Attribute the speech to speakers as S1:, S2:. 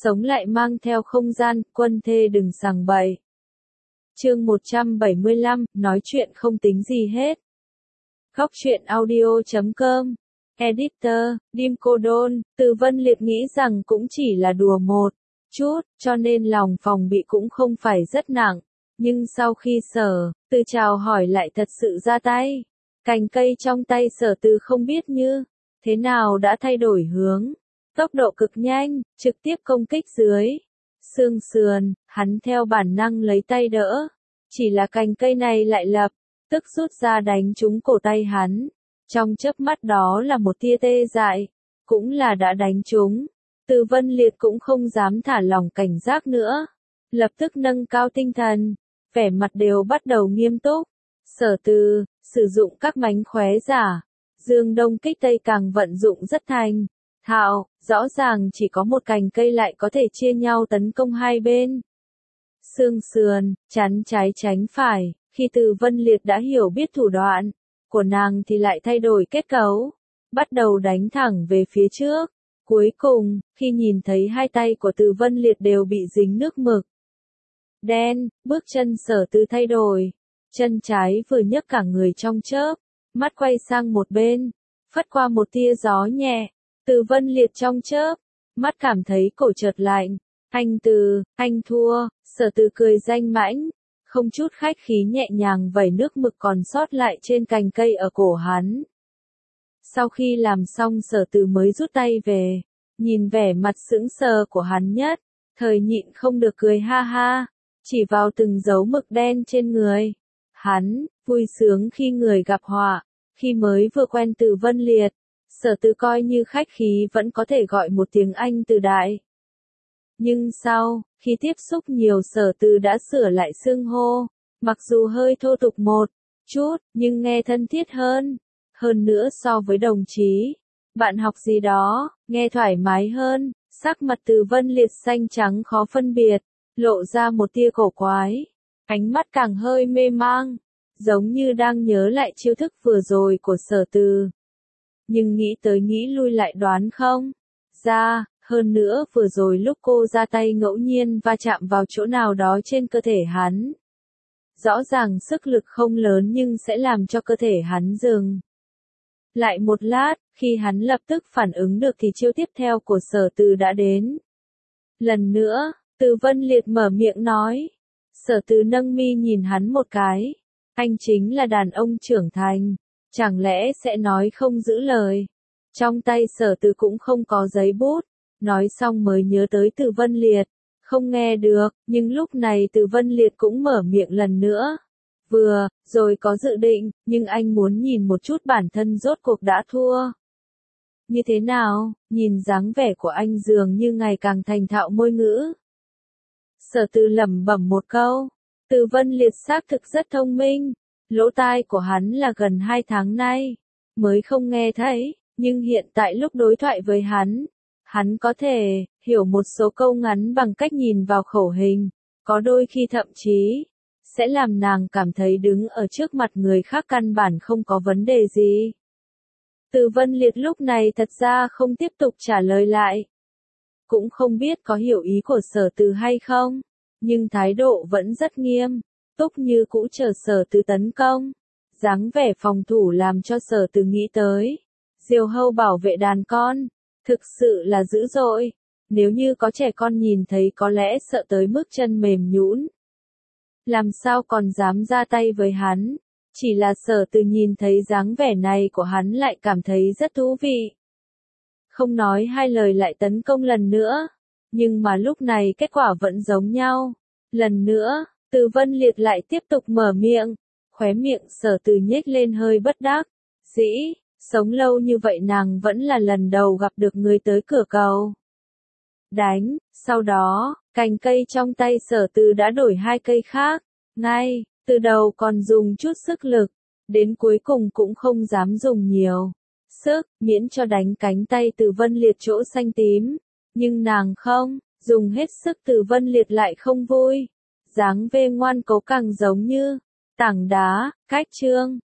S1: sống lại mang theo không gian, quân thê đừng sằng bậy. Chương 175, nói chuyện không tính gì hết. Góc truyện audio.com. Editor, Dim Cô Đôn, Từ Vân Liệt nghĩ rằng cũng chỉ là đùa một chút, cho nên lòng phòng bị cũng không phải rất nặng. Nhưng sau khi Sở Từ chào hỏi lại thật sự ra tay. Cành cây trong tay Sở Từ không biết như thế nào đã thay đổi hướng. Tốc độ cực nhanh, trực tiếp công kích dưới xương sườn, hắn theo bản năng lấy tay đỡ. Chỉ là cành cây này lại lập tức rút ra đánh trúng cổ tay hắn. Trong chớp mắt đó là một tia tê dại, cũng là đã đánh trúng. Từ Vân Liệt cũng không dám thả lỏng cảnh giác nữa. Lập tức nâng cao tinh thần, vẻ mặt đều bắt đầu nghiêm túc. Sở Từ, sử dụng các mánh khóe giả. Dương Đông kích Tây càng vận dụng rất thành thạo, rõ ràng chỉ có một cành cây lại có thể chia nhau tấn công hai bên. Xương sườn, chắn trái tránh phải, khi Từ Vân Liệt đã hiểu biết thủ đoạn của nàng thì lại thay đổi kết cấu, bắt đầu đánh thẳng về phía trước. Cuối cùng, khi nhìn thấy hai tay của Từ Vân Liệt đều bị dính nước mực đen, bước chân Sở Từ thay đổi. Chân trái vừa nhấc cả người trong chớp, mắt quay sang một bên, phất qua một tia gió nhẹ. Từ Vân Liệt trong chớp, mắt cảm thấy cổ chợt lạnh. Anh thua. Sở Từ cười danh mãnh, không chút khách khí nhẹ nhàng vẩy nước mực còn sót lại trên cành cây ở cổ hắn. Sau khi làm xong Sở Từ mới rút tay về, nhìn vẻ mặt sững sờ của hắn nhất, thời nhịn không được cười ha ha, chỉ vào từng dấu mực đen trên người. Hắn, vui sướng khi người gặp họa, khi mới vừa quen Từ Vân Liệt, Sở Từ coi như khách khí vẫn có thể gọi một tiếng anh từ đại. Nhưng sau, khi tiếp xúc nhiều Sở Từ đã sửa lại xưng hô, mặc dù hơi thô tục một chút, nhưng nghe thân thiết hơn. Hơn nữa so với đồng chí, bạn học gì đó, nghe thoải mái hơn. Sắc mặt Từ Vân Liệt xanh trắng khó phân biệt, lộ ra một tia cổ quái. Ánh mắt càng hơi mê mang, giống như đang nhớ lại chiêu thức vừa rồi của Sở Từ. Nhưng nghĩ tới nghĩ lui lại đoán không ra, hơn nữa vừa rồi lúc cô ra tay ngẫu nhiên va chạm vào chỗ nào đó trên cơ thể hắn. Rõ ràng sức lực không lớn nhưng sẽ làm cho cơ thể hắn dừng lại một lát, khi hắn lập tức phản ứng được thì chiêu tiếp theo của Sở Từ đã đến. Lần nữa, Từ Vân Liệt mở miệng nói. Sở Từ nâng mi nhìn hắn một cái. Anh chính là đàn ông trưởng thành, chẳng lẽ sẽ nói không giữ lời. Trong tay Sở Từ cũng không có giấy bút, nói xong mới nhớ tới Từ Vân Liệt. Không nghe được, nhưng lúc này Từ Vân Liệt cũng mở miệng lần nữa. Vừa rồi có dự định, nhưng anh muốn nhìn một chút bản thân rốt cuộc đã thua như thế nào. Nhìn dáng vẻ của anh dường như ngày càng thành thạo môi ngữ. Sở Từ lẩm bẩm một câu. Từ Vân Liệt xác thực rất thông minh. Lỗ tai của hắn là gần 2 tháng nay mới không nghe thấy, nhưng hiện tại lúc đối thoại với hắn có thể hiểu một số câu ngắn bằng cách nhìn vào khẩu hình, có đôi khi thậm chí sẽ làm nàng cảm thấy đứng ở trước mặt người khác căn bản không có vấn đề gì. Từ Vân Liệt lúc này thật ra không tiếp tục trả lời lại. Cũng không biết có hiểu ý của Sở Từ hay không, nhưng thái độ vẫn rất nghiêm túc như cũ chờ Sở Từ tấn công. Dáng vẻ phòng thủ làm cho Sở Từ nghĩ tới diều hâu bảo vệ đàn con, thực sự là dữ dội. Nếu như có trẻ con nhìn thấy có lẽ sợ tới mức chân mềm nhũn. Làm sao còn dám ra tay với hắn. Chỉ là Sở Từ nhìn thấy dáng vẻ này của hắn lại cảm thấy rất thú vị. Không nói hai lời lại tấn công lần nữa. Nhưng mà lúc này kết quả vẫn giống nhau. Lần nữa, Từ Vân Liệt lại tiếp tục mở miệng. Khóe miệng Sở Từ nhếch lên hơi bất đắc dĩ. Sống lâu như vậy nàng vẫn là lần đầu gặp được người tới cửa cầu đánh. Sau đó, cành cây trong tay Sở Từ đã đổi hai cây khác. Ngay từ đầu còn dùng chút sức lực, đến cuối cùng cũng không dám dùng nhiều sức, miễn cho đánh cánh tay Từ Vân Liệt chỗ xanh tím. Nhưng nàng không dùng hết sức, Từ Vân Liệt lại không vui. Dáng vẻ ngoan cố càng giống như tảng đá, cách trương.